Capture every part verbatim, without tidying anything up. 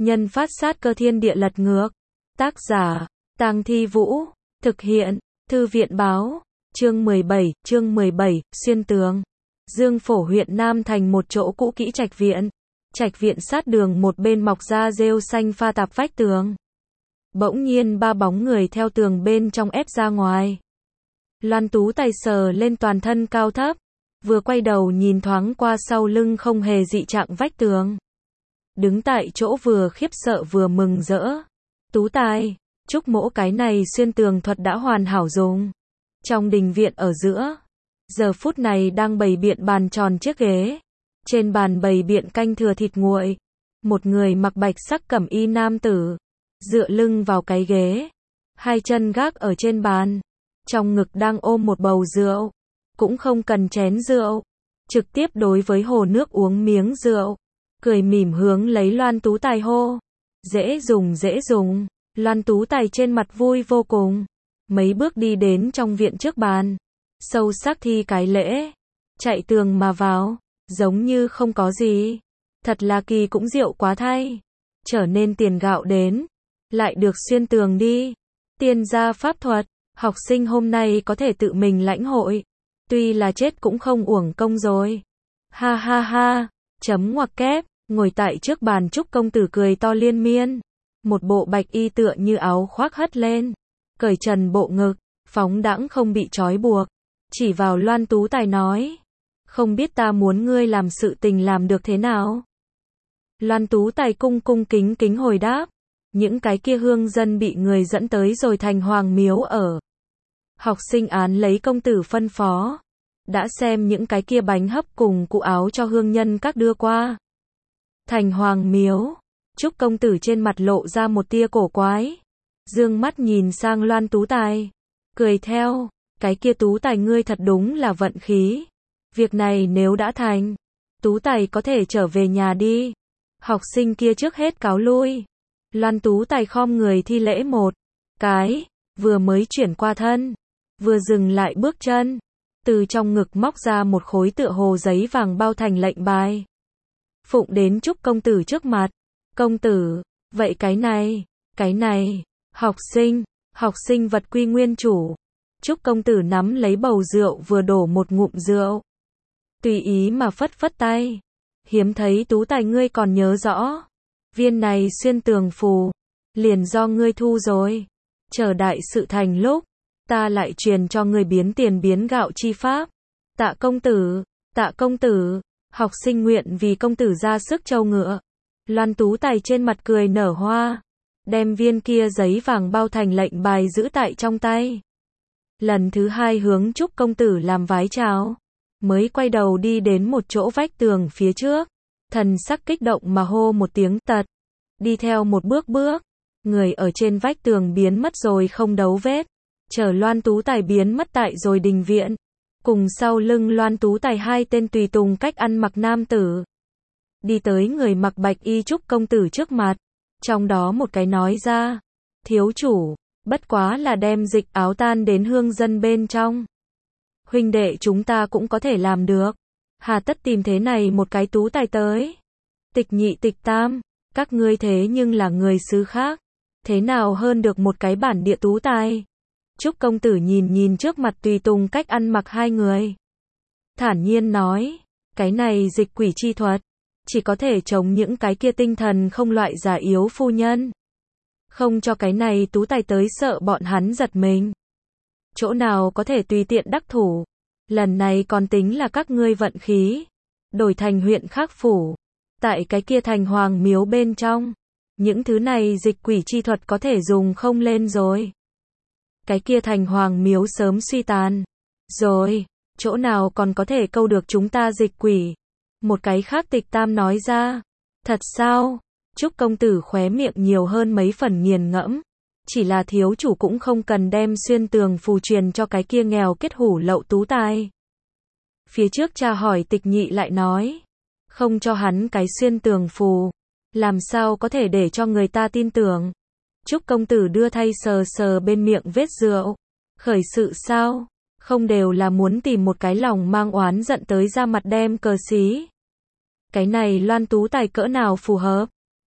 Nhân phát sát cơ thiên địa lật ngược. Tác giả, Tang Thi Vũ. Thực hiện, Thư viện Báo. Chương mười bảy, chương mười bảy, xuyên tường. Dương Phổ huyện Nam thành một chỗ cũ kỹ trạch viện. Trạch viện sát đường một bên mọc ra rêu xanh pha tạp vách tường. Bỗng nhiên ba bóng người theo tường bên trong ép ra ngoài. Loan Tú Tài sờ lên toàn thân cao thấp, vừa quay đầu nhìn thoáng qua sau lưng không hề dị trạng vách tường. Đứng tại chỗ vừa khiếp sợ vừa mừng rỡ. Tú Tài, Trúc Mỗ cái này xuyên tường thuật đã hoàn hảo dùng. Trong đình viện ở giữa, giờ phút này đang bày biện bàn tròn chiếc ghế. Trên bàn bày biện canh thừa thịt nguội. Một người mặc bạch sắc cẩm y nam tử, dựa lưng vào cái ghế, hai chân gác ở trên bàn, trong ngực đang ôm một bầu rượu, cũng không cần chén rượu, trực tiếp đối với hồ nước uống miếng rượu, cười mỉm hướng lấy Loan Tú Tài hô. Dễ dùng dễ dùng. Loan Tú Tài trên mặt vui vô cùng, mấy bước đi đến trong viện trước bàn, sâu sắc thi cái lễ, chạy tường mà vào, giống như không có gì. Thật là kỳ cũng rượu quá thay, trở nên tiền gạo đến, lại được xuyên tường đi. Tiên gia pháp thuật, học sinh hôm nay có thể tự mình lãnh hội, tuy là chết cũng không uổng công rồi. Ha ha ha, chấm ngoặc kép, ngồi tại trước bàn Trúc công tử cười to liên miên, một bộ bạch y tựa như áo khoác hất lên, cởi trần bộ ngực, phóng đãng không bị trói buộc, chỉ vào Loan Tú Tài nói, không biết ta muốn ngươi làm sự tình làm được thế nào? Loan Tú Tài cung cung kính kính hồi đáp, những cái kia hương dân bị người dẫn tới rồi thành hoàng miếu ở. Học sinh án lấy công tử phân phó, đã xem những cái kia bánh hấp cùng cụ áo cho hương nhân các đưa qua. Thành hoàng miếu, Trúc công tử trên mặt lộ ra một tia cổ quái, dương mắt nhìn sang Loan Tú Tài, cười theo, cái kia Tú Tài ngươi thật đúng là vận khí. Việc này nếu đã thành, Tú Tài có thể trở về nhà đi. Học sinh kia trước hết cáo lui. Loan Tú Tài khom người thi lễ một cái, vừa mới chuyển qua thân, vừa dừng lại bước chân, từ trong ngực móc ra một khối tựa hồ giấy vàng bao thành lệnh bài, phụng đến Trúc công tử trước mặt. Công tử, vậy cái này, cái này, học sinh, học sinh vật quy nguyên chủ. Trúc công tử nắm lấy bầu rượu vừa đổ một ngụm rượu, tùy ý mà phất phất tay. Hiếm thấy Tú Tài ngươi còn nhớ rõ. Viên này xuyên tường phù, liền do ngươi thu rồi. Chờ đại sự thành lúc, ta lại truyền cho ngươi biến tiền biến gạo chi pháp. Tạ công tử, tạ công tử, học sinh nguyện vì công tử ra sức trâu ngựa. Loan Tú Tài trên mặt cười nở hoa, đem viên kia giấy vàng bao thành lệnh bài giữ tại trong tay. Lần thứ hai hướng Trúc công tử làm vái chào, mới quay đầu đi đến một chỗ vách tường phía trước, thần sắc kích động mà hô một tiếng tật, đi theo một bước bước, người ở trên vách tường biến mất rồi không dấu vết, chờ Loan Tú Tài biến mất tại rồi đình viện, cùng sau lưng Loan Tú Tài hai tên tùy tùng cách ăn mặc nam tử, đi tới người mặc bạch y Trúc công tử trước mặt, trong đó một cái nói ra, thiếu chủ, bất quá là đem dịch áo tan đến hương dân bên trong. Huynh đệ chúng ta cũng có thể làm được, hà tất tìm thế này một cái Tú Tài tới. Tịch nhị tịch tam, các ngươi thế nhưng là người xứ khác, thế nào hơn được một cái bản địa Tú Tài. Trúc công tử nhìn nhìn trước mặt tùy tùng cách ăn mặc hai người, thản nhiên nói, cái này dịch quỷ chi thuật, chỉ có thể chống những cái kia tinh thần không loại giả yếu phu nhân, không cho cái này Tú Tài tới sợ bọn hắn giật mình. Chỗ nào có thể tùy tiện đắc thủ, lần này còn tính là các ngươi vận khí, đổi thành huyện khác phủ, tại cái kia thành hoàng miếu bên trong, những thứ này dịch quỷ chi thuật có thể dùng không lên rồi. Cái kia thành hoàng miếu sớm suy tàn rồi, chỗ nào còn có thể câu được chúng ta dịch quỷ. Một cái khác tịch tam nói ra, thật sao? Trúc công tử khóe miệng nhiều hơn mấy phần nghiền ngẫm, chỉ là thiếu chủ cũng không cần đem xuyên tường phù truyền cho cái kia nghèo kết hủ lậu Tú Tài. Phía trước cha hỏi tịch nhị lại nói, không cho hắn cái xuyên tường phù, làm sao có thể để cho người ta tin tưởng. Trúc công tử đưa thay sờ sờ bên miệng vết rượu, khởi sự sao, không đều là muốn tìm một cái lòng mang oán giận tới ra mặt đem cờ xí. Cái này Loan Tú Tài cỡ nào phù hợp,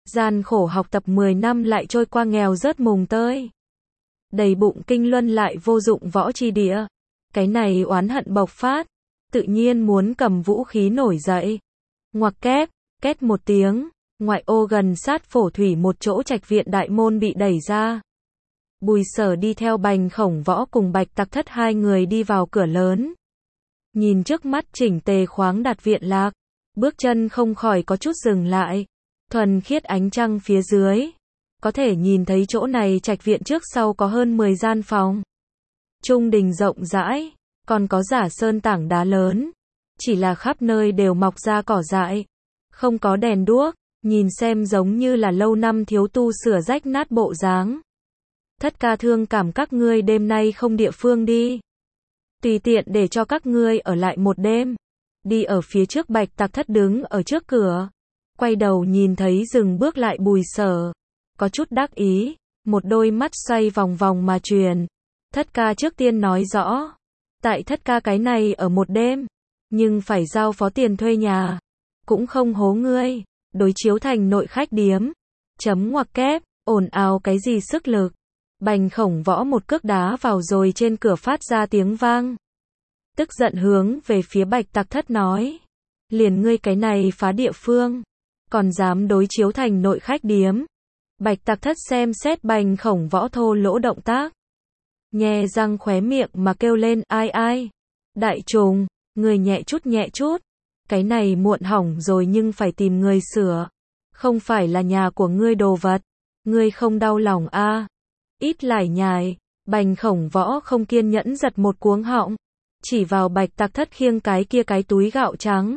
Gian khổ học tập mười năm lại trôi qua nghèo rớt mùng tơi. Đầy bụng kinh luân lại vô dụng võ chi địa. Cái này oán hận bộc phát, tự nhiên muốn cầm vũ khí nổi dậy. Ngoặc kép, két một tiếng, ngoại ô gần sát Phổ Thủy một chỗ trạch viện đại môn bị đẩy ra. Bùi Sở đi theo Bành Khổng Võ cùng Bạch Tặc Thất hai người đi vào cửa lớn. Nhìn trước mắt chỉnh tề khoáng đạt viện lạc, bước chân không khỏi có chút dừng lại. Thuần khiết ánh trăng phía dưới, có thể nhìn thấy chỗ này trạch viện trước sau có hơn mười gian phòng. Trung đình rộng rãi, còn có giả sơn tảng đá lớn, chỉ là khắp nơi đều mọc ra cỏ dại, không có đèn đuốc, nhìn xem giống như là lâu năm thiếu tu sửa rách nát bộ dáng. Thất ca thương cảm các ngươi đêm nay không địa phương đi, tùy tiện để cho các ngươi ở lại một đêm. Đi ở phía trước Bạch Tặc Thất đứng ở trước cửa, quay đầu nhìn thấy dừng bước lại Bùi Sở, có chút đắc ý, một đôi mắt xoay vòng vòng mà truyền. Thất ca trước tiên nói rõ, tại thất ca cái này ở một đêm, nhưng phải giao phó tiền thuê nhà, cũng không hố ngươi, đối chiếu thành nội khách điếm. Chấm ngoặc kép, ồn ào cái gì sức lực. Bành Khổng Võ một cước đá vào rồi trên cửa phát ra tiếng vang. Tức giận hướng về phía Bạch Tặc Thất nói, liền ngươi cái này phá địa phương, còn dám đối chiếu thành nội khách điếm. Bạch Tặc Thất xem xét Bành Khổng Võ thô lỗ động tác, nhe răng khóe miệng mà kêu lên, ai ai, đại trùng, người nhẹ chút nhẹ chút, cái này muộn hỏng rồi nhưng phải tìm người sửa, không phải là nhà của ngươi đồ vật, ngươi không đau lòng a? À? Ít lải nhải. Bành Khổng Võ không kiên nhẫn giật một cuống họng, chỉ vào Bạch Tặc Thất khiêng cái kia cái túi gạo trắng.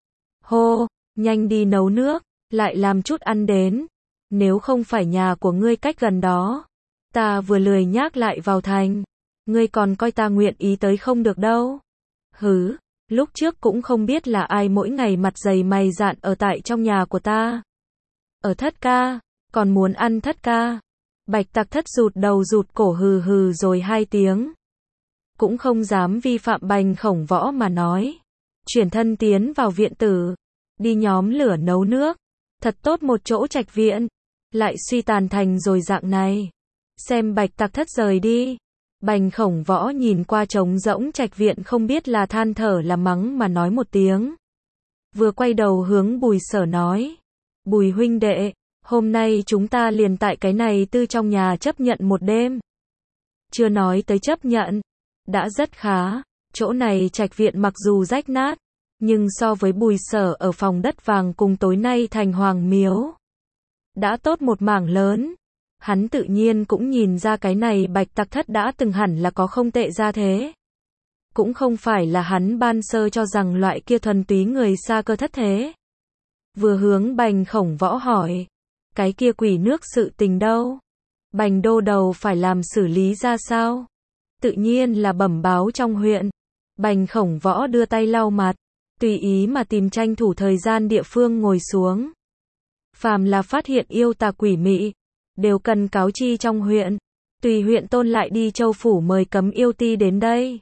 Hô, nhanh đi nấu nước, lại làm chút ăn đến, nếu không phải nhà của ngươi cách gần đó, ta vừa lười nhác lại vào thành, ngươi còn coi ta nguyện ý tới không được đâu. Hứ, lúc trước cũng không biết là ai mỗi ngày mặt dày mày dạn ở tại trong nhà của ta. Ở thất ca, còn muốn ăn thất ca. Bạch Tặc Thất rụt đầu rụt cổ hừ hừ rồi hai tiếng. Cũng không dám vi phạm Bành Khổng Võ mà nói. Chuyển thân tiến vào viện tử, đi nhóm lửa nấu nước. Thật tốt một chỗ trạch viện, lại suy tàn thành rồi dạng này. Xem Bạch Tặc Thất rời đi. Bành Khổng Võ nhìn qua trống rỗng trạch viện không biết là than thở là mắng mà nói một tiếng. Vừa quay đầu hướng Bùi Sở nói, Bùi huynh đệ, hôm nay chúng ta liền tại cái này tư trong nhà chấp nhận một đêm. Chưa nói tới chấp nhận, đã rất khá. Chỗ này trạch viện mặc dù rách nát, nhưng so với Bùi Sở ở phòng đất vàng cùng tối nay thành Hoàng Miếu, đã tốt một mảng lớn. Hắn tự nhiên cũng nhìn ra cái này Bạch Tặc Thất đã từng hẳn là có không tệ ra thế. Cũng không phải là hắn ban sơ cho rằng loại kia thuần túy người xa cơ thất thế. Vừa hướng Bành Khổng Võ hỏi, cái kia quỷ nước sự tình đâu? Bành đô đầu phải làm xử lý ra sao? Tự nhiên là bẩm báo trong huyện. Bành Khổng Võ đưa tay lau mặt, tùy ý mà tìm tranh thủ thời gian địa phương ngồi xuống. Phàm là phát hiện yêu tà quỷ mị, đều cần cáo chi trong huyện. Tùy huyện tôn lại đi châu phủ mời Cấm Yêu Ti đến đây.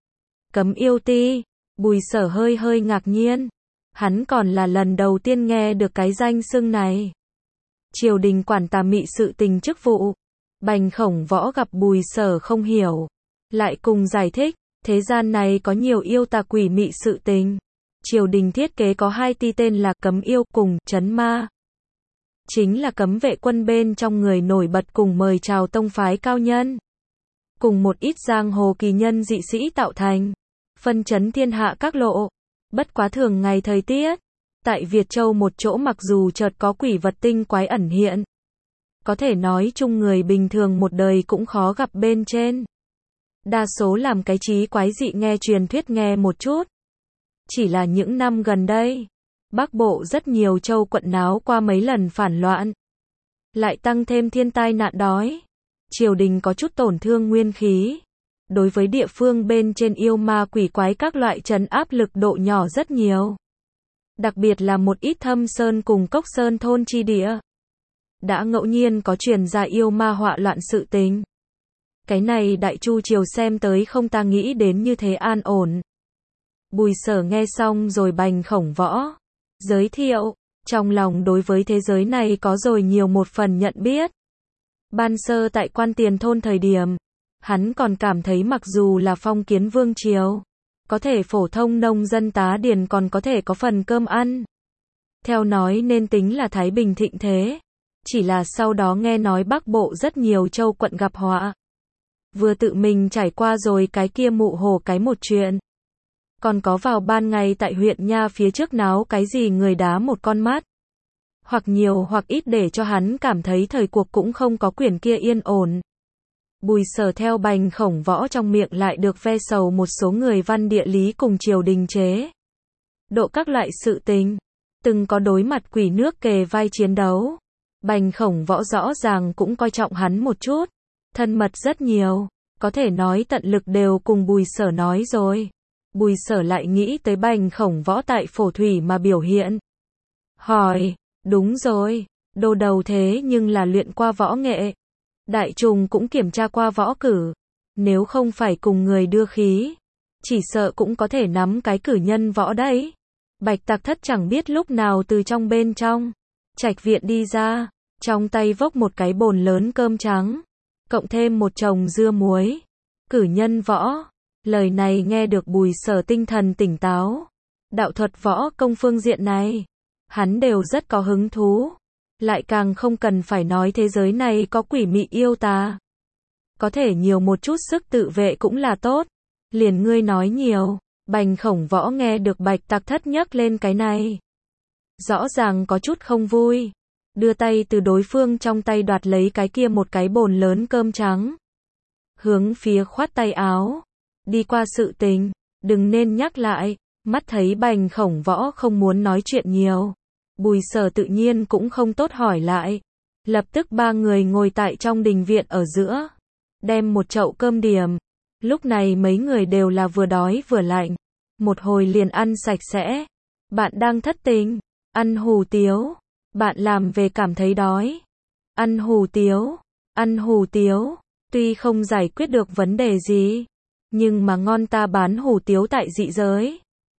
Cấm Yêu Ti, Bùi Sở hơi hơi ngạc nhiên. Hắn còn là lần đầu tiên nghe được cái danh xưng này. Triều đình quản tà mị sự tình chức vụ. Bành Khổng Võ gặp Bùi Sở không hiểu, lại cùng giải thích, thế gian này có nhiều yêu tà quỷ mị sự tình. Triều đình thiết kế có hai ti tên là Cấm Yêu cùng Trấn Ma. Chính là cấm vệ quân bên trong người nổi bật cùng mời chào tông phái cao nhân. Cùng một ít giang hồ kỳ nhân dị sĩ tạo thành. Phân chấn thiên hạ các lộ. Bất quá thường ngày thời tiết. Tại Việt Châu một chỗ mặc dù chợt có quỷ vật tinh quái ẩn hiện. Có thể nói chung người bình thường một đời cũng khó gặp bên trên. Đa số làm cái trí quái dị nghe truyền thuyết nghe một chút. Chỉ là những năm gần đây, Bắc Bộ rất nhiều châu quận náo qua mấy lần phản loạn. Lại tăng thêm thiên tai nạn đói. Triều đình có chút tổn thương nguyên khí. Đối với địa phương bên trên yêu ma quỷ quái các loại trấn áp lực độ nhỏ rất nhiều. Đặc biệt là một ít thâm sơn cùng cốc sơn thôn chi địa. Đã ngẫu nhiên có truyền ra yêu ma họa loạn sự tình. Cái này Đại Chu triều xem tới không ta nghĩ đến như thế an ổn. Bùi Sở nghe xong rồi Bành Khổng Võ giới thiệu, Trong lòng đối với thế giới này có rồi nhiều một phần nhận biết. Ban sơ tại Quan Tiền thôn thời điểm, hắn còn cảm thấy mặc dù là phong kiến vương triều, có thể phổ thông nông dân tá điền còn có thể có phần cơm ăn. Theo nói nên tính là thái bình thịnh thế. Chỉ là sau đó nghe nói Bắc Bộ rất nhiều châu quận gặp họa. Vừa tự mình trải qua rồi cái kia mụ hồ cái một chuyện. Còn có vào ban ngày tại huyện nha phía trước náo cái gì người đá một con mắt. Hoặc nhiều hoặc ít để cho hắn cảm thấy thời cuộc cũng không có quyển kia yên ổn. Bùi Sở theo Bành Khổng Võ trong miệng lại được ve sầu một số người văn địa lý cùng triều đình chế độ các loại sự tình. Từng có đối mặt quỷ nước kề vai chiến đấu. Bành Khổng Võ rõ ràng cũng coi trọng hắn một chút. Thân mật rất nhiều. Có thể nói tận lực đều cùng Bùi Sở nói rồi. Bùi Sở lại nghĩ tới Bành Khổng Võ tại phổ thủy mà biểu hiện. Hỏi, đúng rồi, đồ đầu thế nhưng là luyện qua võ nghệ. Đại trùng cũng kiểm tra qua võ cử. Nếu không phải cùng người đưa khí, chỉ sợ cũng có thể nắm cái cử nhân võ đấy. Bạch Tạc Thất chẳng biết lúc nào từ trong bên trong trạch viện đi ra, trong tay vốc một cái bồn lớn cơm trắng, cộng thêm một chồng dưa muối. Cử nhân võ, lời này nghe được Bùi Sở tinh thần tỉnh táo. Đạo thuật võ công phương diện này, hắn đều rất có hứng thú. Lại càng không cần phải nói thế giới này có quỷ mị yêu tà. Có thể nhiều một chút sức tự vệ cũng là tốt. Liền ngươi nói nhiều. Bành Khổng Võ nghe được Bạch Tạc Thất nhắc lên cái này. Rõ ràng có chút không vui. Đưa tay từ đối phương trong tay đoạt lấy cái kia một cái bồn lớn cơm trắng. Hướng phía khoát tay áo. Đi qua sự tình, đừng nên nhắc lại. Mắt thấy Bành Khổng Võ không muốn nói chuyện nhiều. Bùi Sở tự nhiên cũng không tốt hỏi lại. Lập tức ba người ngồi tại trong đình viện ở giữa. Đem một chậu cơm điểm. Lúc này mấy người đều là vừa đói vừa lạnh. Một hồi liền ăn sạch sẽ. Bạn đang thất tình. Ăn hủ tiếu. Bạn làm về cảm thấy đói. Ăn hủ tiếu. Ăn hủ tiếu. Tuy không giải quyết được vấn đề gì. Nhưng mà ngon ta bán hủ tiếu tại dị giới.